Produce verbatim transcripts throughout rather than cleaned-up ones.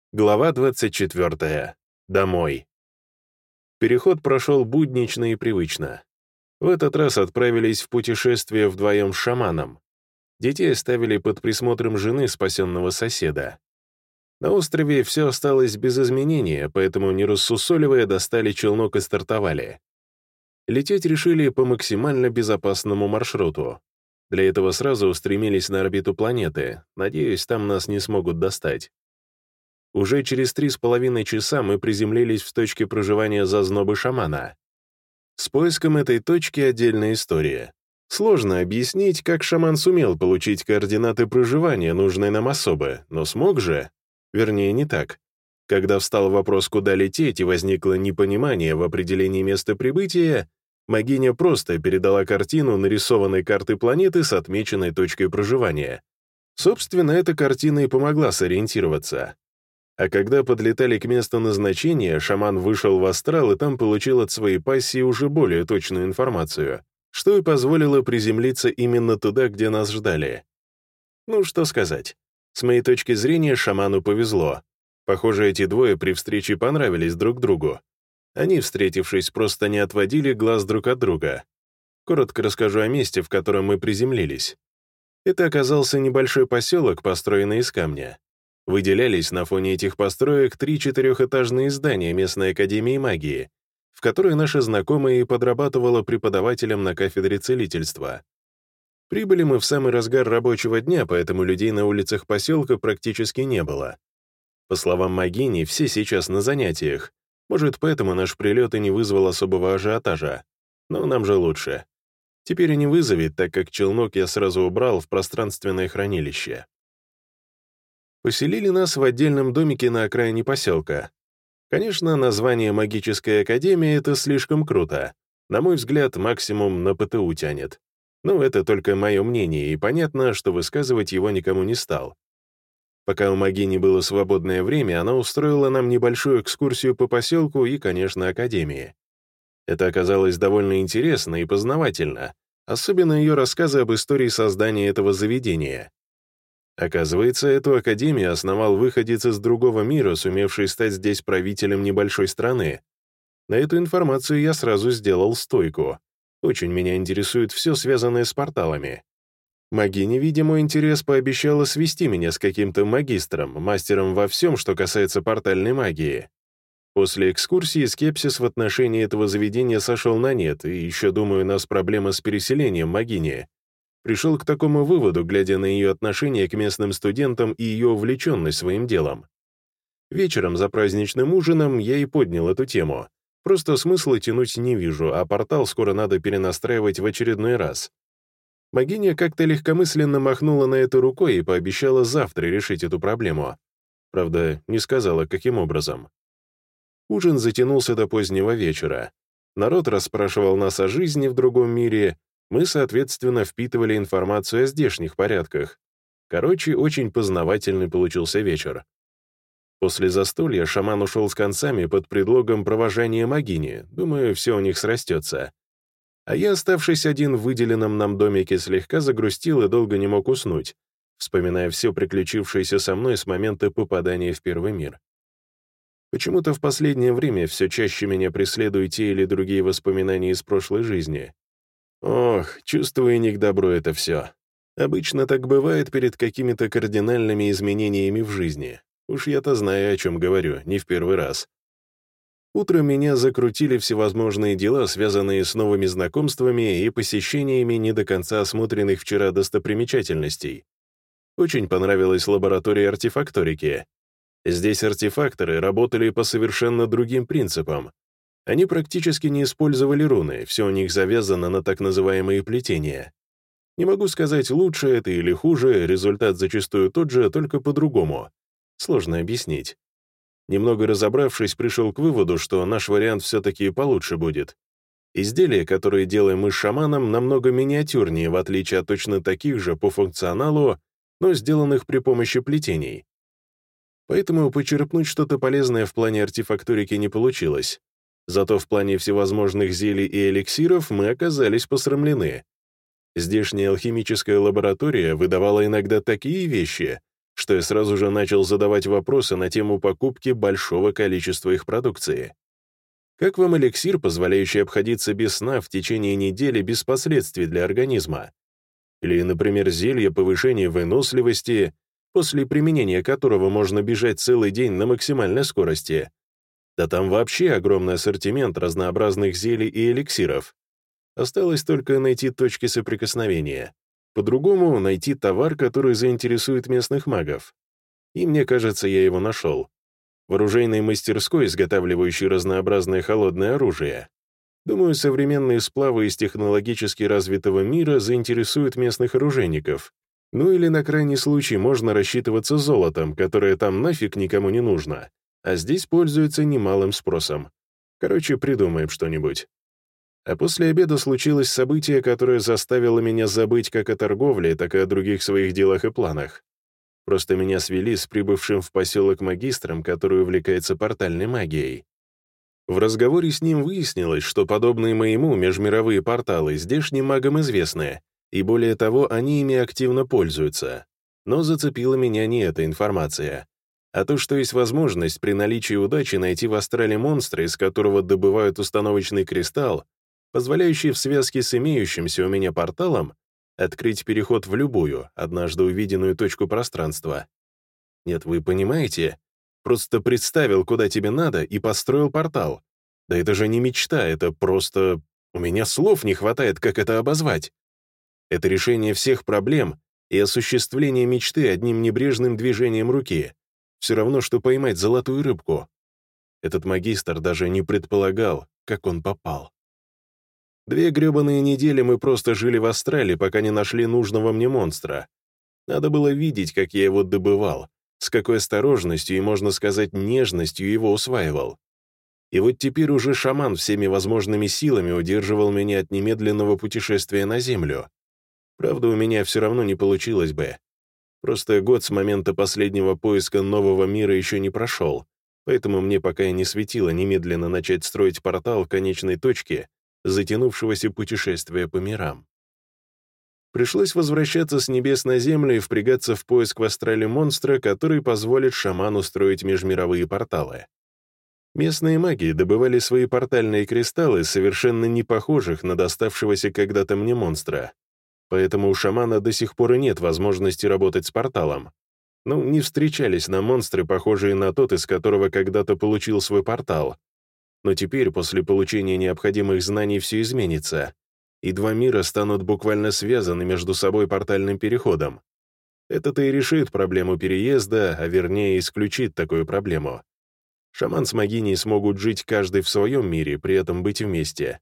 Глава двадцать четвёртая. Домой. Переход прошел буднично и привычно. В этот раз отправились в путешествие вдвоем с шаманом. Детей оставили под присмотром жены спасенного соседа. На острове все осталось без изменения, поэтому, не рассусоливая, достали челнок и стартовали. Лететь решили по максимально безопасному маршруту. Для этого сразу устремились на орбиту планеты, надеюсь, там нас не смогут достать. Уже через три с половиной часа мы приземлились в точке проживания зазнобы шамана. С поиском этой точки отдельная история. Сложно объяснить, как шаман сумел получить координаты проживания нужной нам особы, но смог же? Вернее, не так. Когда встал вопрос, куда лететь, и возникло непонимание в определении места прибытия, Магиня просто передала картину нарисованной карты планеты с отмеченной точкой проживания. Собственно, эта картина и помогла сориентироваться. А когда подлетали к месту назначения, шаман вышел в астрал и там получил от своей пассии уже более точную информацию, что и позволило приземлиться именно туда, где нас ждали. Ну, что сказать. С моей точки зрения, шаману повезло. Похоже, эти двое при встрече понравились друг другу. Они, встретившись, просто не отводили глаз друг от друга. Коротко расскажу о месте, в котором мы приземлились. Это оказался небольшой поселок, построенный из камня. Выделялись на фоне этих построек три четырехэтажные здания местной академии магии, в которой наша знакомая и подрабатывала преподавателем на кафедре целительства. Прибыли мы в самый разгар рабочего дня, поэтому людей на улицах поселка практически не было. По словам Магини, все сейчас на занятиях. Может, поэтому наш прилет и не вызвал особого ажиотажа. Но нам же лучше. Теперь и не вызовет, так как челнок я сразу убрал в пространственное хранилище. Поселили нас в отдельном домике на окраине поселка. Конечно, название «Магическая академия» — это слишком круто. На мой взгляд, максимум на ПТУ тянет. Но это только мое мнение, и понятно, что высказывать его никому не стал. Пока у Магини было свободное время, она устроила нам небольшую экскурсию по поселку и, конечно, академии. Это оказалось довольно интересно и познавательно, особенно ее рассказы об истории создания этого заведения. Оказывается, эту академию основал выходец из другого мира, сумевший стать здесь правителем небольшой страны. На эту информацию я сразу сделал стойку. Очень меня интересует все, связанное с порталами. Магиня, видя мой интерес, пообещала свести меня с каким-то магистром, мастером во всем, что касается портальной магии. После экскурсии скепсис в отношении этого заведения сошел на нет, и еще, думаю, у нас проблема с переселением Магини. Пришел к такому выводу, глядя на ее отношение к местным студентам и ее увлеченность своим делом. Вечером за праздничным ужином я и поднял эту тему. Просто смысла тянуть не вижу, а портал скоро надо перенастраивать в очередной раз. Магиня как-то легкомысленно махнула на это рукой и пообещала завтра решить эту проблему. Правда, не сказала, каким образом. Ужин затянулся до позднего вечера. Народ расспрашивал нас о жизни в другом мире, мы, соответственно, впитывали информацию о здешних порядках. Короче, очень познавательный получился вечер. После застолья шаман ушел с концами под предлогом провожания Магини, думаю, все у них срастется. А я, оставшись один в выделенном нам домике, слегка загрустил и долго не мог уснуть, вспоминая все приключившееся со мной с момента попадания в первый мир. Почему-то в последнее время все чаще меня преследуют те или другие воспоминания из прошлой жизни. Ох, чувствую, не к добру это все. Обычно так бывает перед какими-то кардинальными изменениями в жизни. Уж я-то знаю, о чем говорю, не в первый раз. Утром меня закрутили всевозможные дела, связанные с новыми знакомствами и посещениями не до конца осмотренных вчера достопримечательностей. Очень понравилась лаборатория артефакторики. Здесь артефакторы работали по совершенно другим принципам. Они практически не использовали руны, все у них завязано на так называемые плетения. Не могу сказать, лучше это или хуже, результат зачастую тот же, только по-другому. Сложно объяснить. Немного разобравшись, пришел к выводу, что наш вариант все-таки получше будет. Изделия, которые делаем мы с шаманом, намного миниатюрнее, в отличие от точно таких же по функционалу, но сделанных при помощи плетений. Поэтому почерпнуть что-то полезное в плане артефакторики не получилось. Зато в плане всевозможных зелий и эликсиров мы оказались посрамлены. Здешняя алхимическая лаборатория выдавала иногда такие вещи, что я сразу же начал задавать вопросы на тему покупки большого количества их продукции. Как вам эликсир, позволяющий обходиться без сна в течение недели без последствий для организма? Или, например, зелье повышения выносливости, после применения которого можно бежать целый день на максимальной скорости? Да там вообще огромный ассортимент разнообразных зелий и эликсиров. Осталось только найти точки соприкосновения. По-другому найти товар, который заинтересует местных магов. И мне кажется, я его нашел. В оружейной мастерской, изготавливающей разнообразное холодное оружие. Думаю, современные сплавы из технологически развитого мира заинтересуют местных оружейников. Ну или на крайний случай можно рассчитываться золотом, которое там нафиг никому не нужно, а здесь пользуется немалым спросом. Короче, придумаем что-нибудь. А после обеда случилось событие, которое заставило меня забыть как о торговле, так и о других своих делах и планах. Просто меня свели с прибывшим в поселок магистром, который увлекается портальной магией. В разговоре с ним выяснилось, что подобные моему межмировые порталы здешним магам известны, и более того, они ими активно пользуются. Но зацепила меня не эта информация, а то, что есть возможность при наличии удачи найти в астрале монстра, из которого добывают установочный кристалл, позволяющий в связке с имеющимся у меня порталом открыть переход в любую, однажды увиденную точку пространства. Нет, вы понимаете? Просто представил, куда тебе надо, и построил портал. Да это же не мечта, это просто... У меня слов не хватает, как это обозвать. Это решение всех проблем и осуществление мечты одним небрежным движением руки. Все равно, что поймать золотую рыбку. Этот магистр даже не предполагал, как он попал. Две гребаные недели мы просто жили в астрале, пока не нашли нужного мне монстра. Надо было видеть, как я его добывал, с какой осторожностью и, можно сказать, нежностью его усваивал. И вот теперь уже шаман всеми возможными силами удерживал меня от немедленного путешествия на Землю. Правда, у меня все равно не получилось бы. Просто год с момента последнего поиска нового мира еще не прошел, поэтому мне пока и не светило немедленно начать строить портал конечной точки затянувшегося путешествия по мирам. Пришлось возвращаться с небес на землю и впрягаться в поиск в астрале монстра, который позволит шаману строить межмировые порталы. Местные маги добывали свои портальные кристаллы, совершенно не похожих на доставшегося когда-то мне монстра, поэтому у шамана до сих пор и нет возможности работать с порталом. Ну, не встречались нам монстры, похожие на тот, из которого когда-то получил свой портал. Но теперь, после получения необходимых знаний, все изменится, и два мира станут буквально связаны между собой портальным переходом. Это-то и решит проблему переезда, а вернее исключит такую проблему. Шаман с могиней смогут жить каждый в своем мире, при этом быть вместе.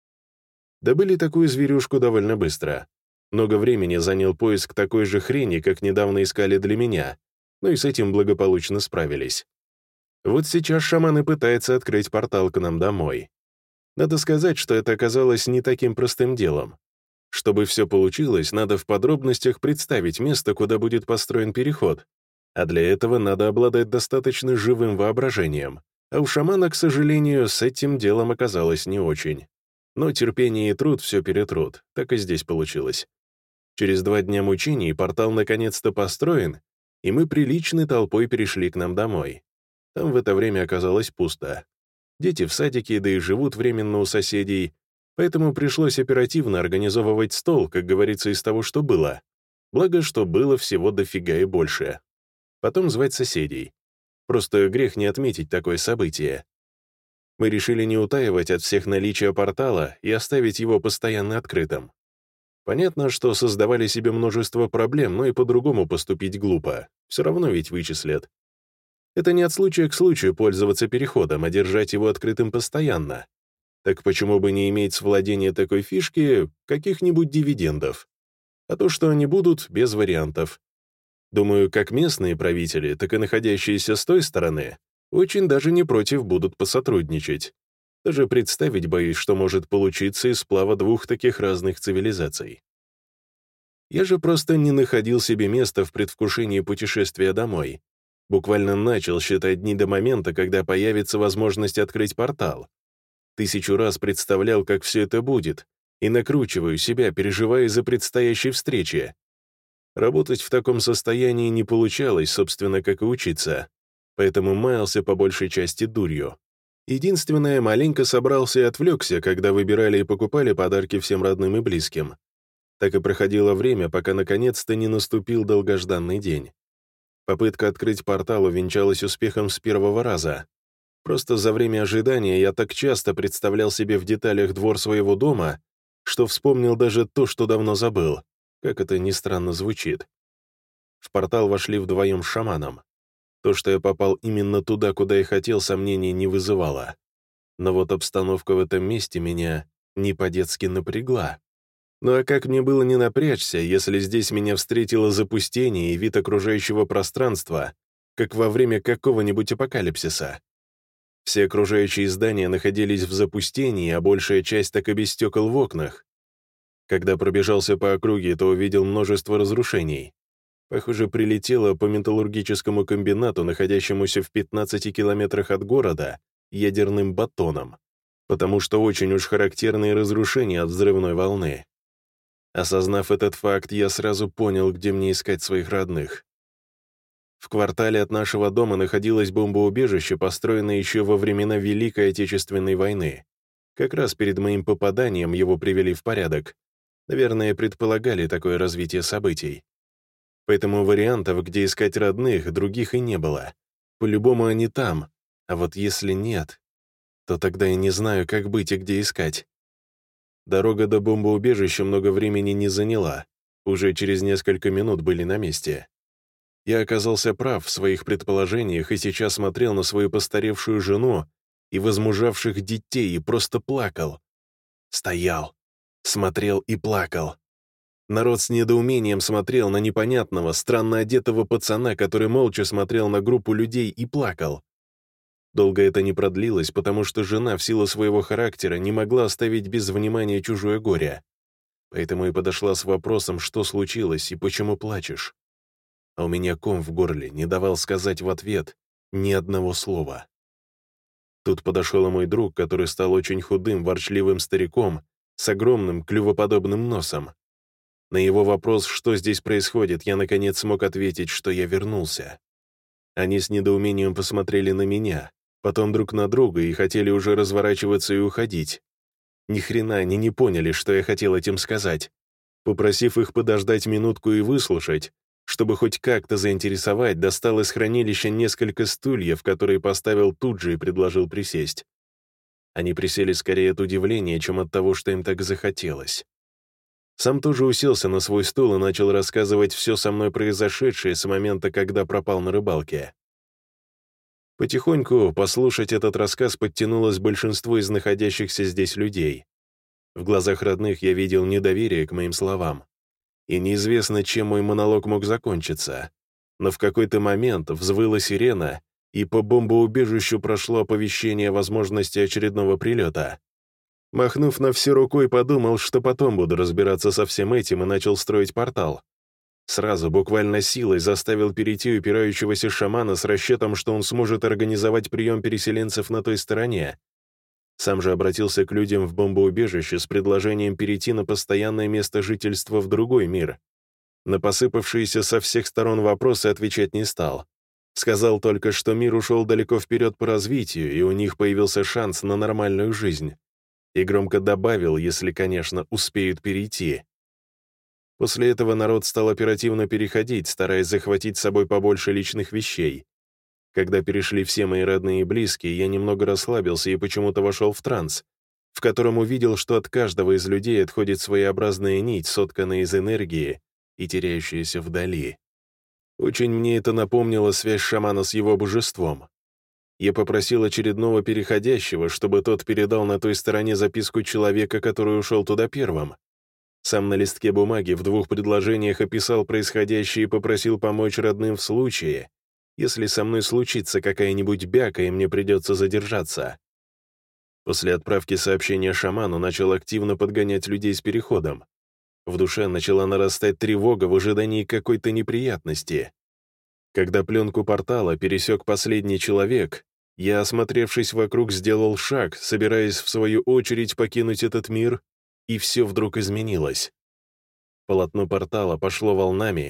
Добыли такую зверюшку довольно быстро. Много времени занял поиск такой же хрени, как недавно искали для меня, но и с этим благополучно справились. Вот сейчас шаман и пытается открыть портал к нам домой. Надо сказать, что это оказалось не таким простым делом. Чтобы все получилось, надо в подробностях представить место, куда будет построен переход, а для этого надо обладать достаточно живым воображением, а у шамана, к сожалению, с этим делом оказалось не очень. Но терпение и труд все перетрут, так и здесь получилось. Через два дня мучений портал наконец-то построен, и мы приличной толпой перешли к нам домой. Там в это время оказалось пусто. Дети в садике, да и живут временно у соседей, поэтому пришлось оперативно организовывать стол, как говорится, из того, что было. Благо, что было всего дофига и больше. Потом звать соседей. Просто грех не отметить такое событие. Мы решили не утаивать от всех наличие портала и оставить его постоянно открытым. Понятно, что создавали себе множество проблем, но и по-другому поступить глупо. Все равно ведь вычислят. Это не от случая к случаю пользоваться переходом, а держать его открытым постоянно. Так почему бы не иметь с владения такой фишки каких-нибудь дивидендов? А то, что они будут, без вариантов. Думаю, как местные правители, так и находящиеся с той стороны, очень даже не против будут посотрудничать. Даже представить боюсь, что может получиться из сплава двух таких разных цивилизаций. Я же просто не находил себе места в предвкушении путешествия домой. Буквально начал считать дни до момента, когда появится возможность открыть портал. Тысячу раз представлял, как все это будет, и накручиваю себя, переживая из-за предстоящей встречи. Работать в таком состоянии не получалось, собственно, как и учиться, поэтому маялся по большей части дурью. Единственное, маленько собрался и отвлекся, когда выбирали и покупали подарки всем родным и близким. Так и проходило время, пока наконец-то не наступил долгожданный день. Попытка открыть портал увенчалась успехом с первого раза. Просто за время ожидания я так часто представлял себе в деталях двор своего дома, что вспомнил даже то, что давно забыл, как это ни странно звучит. В портал вошли вдвоем с шаманом. То, что я попал именно туда, куда и хотел, сомнений не вызывало. Но вот обстановка в этом месте меня не по-детски напрягла. Ну а как мне было не напрячься, если здесь меня встретило запустение и вид окружающего пространства, как во время какого-нибудь апокалипсиса? Все окружающие здания находились в запустении, а большая часть так и без стекол в окнах. Когда пробежался по округе, то увидел множество разрушений. Похоже, прилетело по металлургическому комбинату, находящемуся в пятнадцати километрах от города, ядерным батоном, потому что очень уж характерные разрушения от взрывной волны. Осознав этот факт, я сразу понял, где мне искать своих родных. В квартале от нашего дома находилось бомбоубежище, построенное еще во времена Великой Отечественной войны. Как раз перед моим попаданием его привели в порядок. Наверное, предполагали такое развитие событий. Поэтому вариантов, где искать родных, других и не было. По-любому они там, а вот если нет, то тогда я не знаю, как быть и где искать. Дорога до бомбоубежища много времени не заняла, уже через несколько минут были на месте. Я оказался прав в своих предположениях и сейчас смотрел на свою постаревшую жену и возмужавших детей и просто плакал. Стоял, смотрел и плакал. Народ с недоумением смотрел на непонятного, странно одетого пацана, который молча смотрел на группу людей и плакал. Долго это не продлилось, потому что жена в силу своего характера не могла оставить без внимания чужое горе. Поэтому и подошла с вопросом, что случилось и почему плачешь. А у меня ком в горле не давал сказать в ответ ни одного слова. Тут подошел и мой друг, который стал очень худым, ворчливым стариком с огромным клювоподобным носом. На его вопрос, что здесь происходит, я наконец смог ответить, что я вернулся. Они с недоумением посмотрели на меня, потом друг на друга и хотели уже разворачиваться и уходить. Ни хрена они не поняли, что я хотел этим сказать. Попросив их подождать минутку и выслушать, чтобы хоть как-то заинтересовать, достал из хранилища несколько стульев, которые поставил тут же и предложил присесть. Они присели скорее от удивления, чем от того, что им так захотелось. Сам тоже уселся на свой стул и начал рассказывать все со мной произошедшее с момента, когда пропал на рыбалке. Потихоньку послушать этот рассказ подтянулось большинство из находящихся здесь людей. В глазах родных я видел недоверие к моим словам. И неизвестно, чем мой монолог мог закончиться. Но в какой-то момент взвыла сирена, и по бомбоубежищу прошло оповещение о возможности очередного прилета. Махнув на все рукой, подумал, что потом буду разбираться со всем этим, и начал строить портал. Сразу, буквально силой, заставил перейти упирающегося шамана с расчетом, что он сможет организовать прием переселенцев на той стороне. Сам же обратился к людям в бомбоубежище с предложением перейти на постоянное место жительства в другой мир. На посыпавшиеся со всех сторон вопросы отвечать не стал. Сказал только, что мир ушел далеко вперед по развитию, и у них появился шанс на нормальную жизнь. И громко добавил, если, конечно, успеют перейти. После этого народ стал оперативно переходить, стараясь захватить с собой побольше личных вещей. Когда перешли все мои родные и близкие, я немного расслабился и почему-то вошел в транс, в котором увидел, что от каждого из людей отходит своеобразная нить, сотканная из энергии и теряющаяся вдали. Очень мне это напомнило связь шамана с его божеством. Я попросил очередного переходящего, чтобы тот передал на той стороне записку человека, который ушел туда первым. Сам на листке бумаги в двух предложениях описал происходящее и попросил помочь родным в случае, если со мной случится какая-нибудь бяка и мне придется задержаться. После отправки сообщения шаману начал активно подгонять людей с переходом. В душе начала нарастать тревога в ожидании какой-то неприятности. Когда пленку портала пересек последний человек, я, осмотревшись вокруг, сделал шаг, собираясь в свою очередь покинуть этот мир, и все вдруг изменилось. Полотно портала пошло волнами,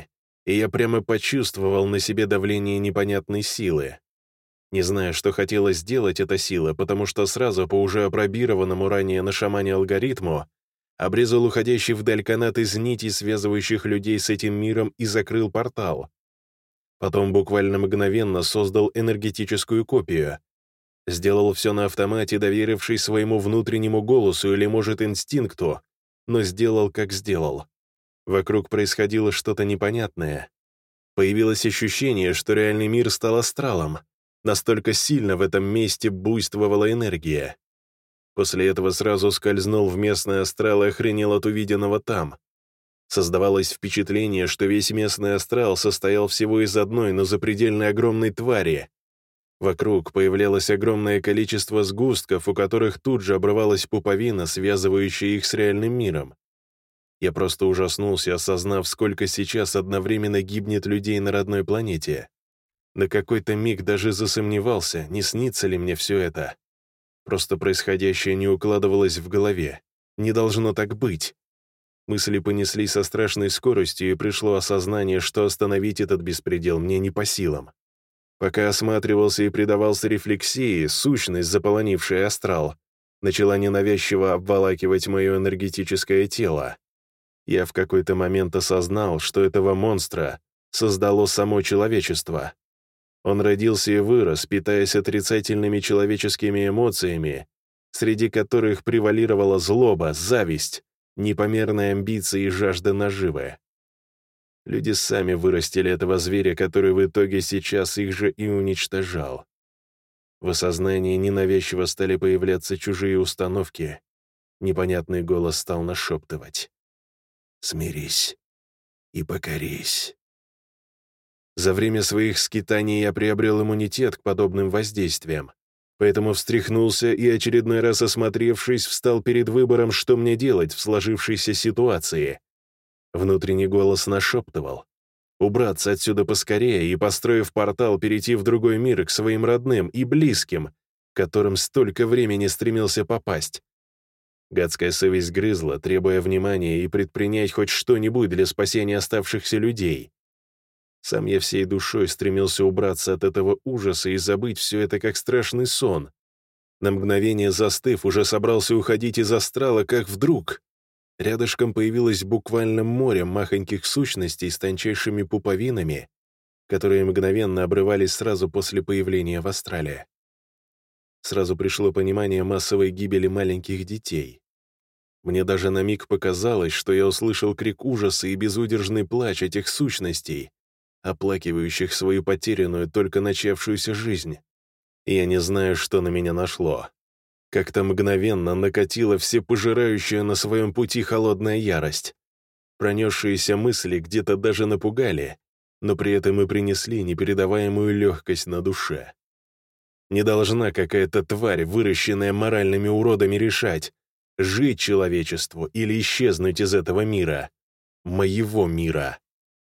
и я прямо почувствовал на себе давление непонятной силы. Не знаю, что хотела сделать эта сила, потому что сразу по уже опробированному ранее на шамане алгоритму обрезал уходящий вдаль канат из нитей, связывающих людей с этим миром, и закрыл портал. Потом буквально мгновенно создал энергетическую копию. Сделал все на автомате, доверившись своему внутреннему голосу или, может, инстинкту, но сделал, как сделал. Вокруг происходило что-то непонятное. Появилось ощущение, что реальный мир стал астралом. Настолько сильно в этом месте буйствовала энергия. После этого сразу скользнул в местный астрал и охренел от увиденного там. Создавалось впечатление, что весь местный астрал состоял всего из одной, но запредельно огромной твари. Вокруг появлялось огромное количество сгустков, у которых тут же обрывалась пуповина, связывающая их с реальным миром. Я просто ужаснулся, осознав, сколько сейчас одновременно гибнет людей на родной планете. На какой-то миг даже засомневался, не снится ли мне все это. Просто происходящее не укладывалось в голове. Не должно так быть. Мысли понеслись со страшной скоростью, и пришло осознание, что остановить этот беспредел мне не по силам. Пока осматривался и предавался рефлексии, сущность, заполонившая астрал, начала ненавязчиво обволакивать мое энергетическое тело. Я в какой-то момент осознал, что этого монстра создало само человечество. Он родился и вырос, питаясь отрицательными человеческими эмоциями, среди которых превалировала злоба, зависть, непомерные амбиции и жажда наживы. Люди сами вырастили этого зверя, который в итоге сейчас их же и уничтожал. В осознании ненавязчиво стали появляться чужие установки. Непонятный голос стал нашептывать: «Смирись и покорись». За время своих скитаний я приобрел иммунитет к подобным воздействиям, поэтому встряхнулся и, очередной раз осмотревшись, встал перед выбором, что мне делать в сложившейся ситуации. Внутренний голос нашептывал: убраться отсюда поскорее и, построив портал, перейти в другой мир к своим родным и близким, к которым столько времени стремился попасть. Гадская совесть грызла, требуя внимания и предпринять хоть что-нибудь для спасения оставшихся людей. Сам я всей душой стремился убраться от этого ужаса и забыть все это как страшный сон. На мгновение застыв, уже собрался уходить из астрала, как вдруг рядышком появилось буквально море махоньких сущностей с тончайшими пуповинами, которые мгновенно обрывались сразу после появления в астрале. Сразу пришло понимание массовой гибели маленьких детей. Мне даже на миг показалось, что я услышал крик ужаса и безудержный плач этих сущностей, оплакивающих свою потерянную, только начавшуюся жизнь. И я не знаю, что на меня нашло. Как-то мгновенно накатила всепожирающая на своем пути холодная ярость. Пронесшиеся мысли где-то даже напугали, но при этом и принесли непередаваемую легкость на душе. Не должна какая-то тварь, выращенная моральными уродами, решать, жить человечеству или исчезнуть из этого мира, моего мира.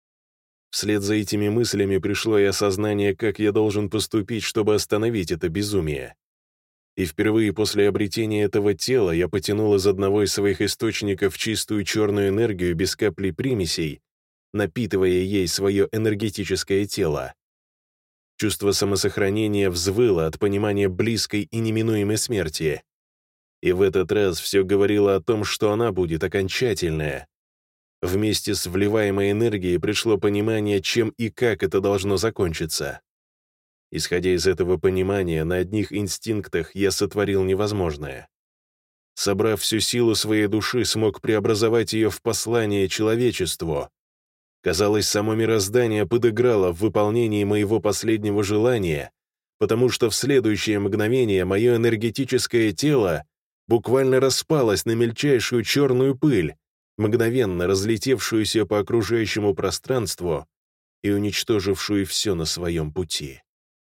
Вслед за этими мыслями пришло и осознание, как я должен поступить, чтобы остановить это безумие. И впервые после обретения этого тела я потянул из одного из своих источников чистую черную энергию без капли примесей, напитывая ей свое энергетическое тело. Чувство самосохранения взвыло от понимания близкой и неминуемой смерти. И в этот раз все говорило о том, что она будет окончательная. Вместе с вливаемой энергией пришло понимание, чем и как это должно закончиться. Исходя из этого понимания, на одних инстинктах я сотворил невозможное. Собрав всю силу своей души, смог преобразовать ее в послание человечеству. Казалось, само мироздание подыграло в выполнении моего последнего желания, потому что в следующее мгновение мое энергетическое тело буквально распалось на мельчайшую черную пыль, мгновенно разлетевшуюся по окружающему пространству и уничтожившую все на своем пути.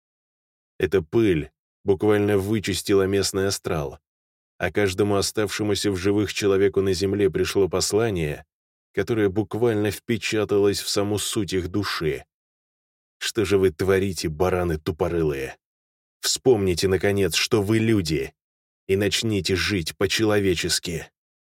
Эта пыль буквально вычистила местный астрал, а каждому оставшемуся в живых человеку на Земле пришло послание, которое буквально впечаталось в саму суть их души. Что же вы творите, бараны тупорылые? Вспомните, наконец, что вы люди, и начните жить по-человечески.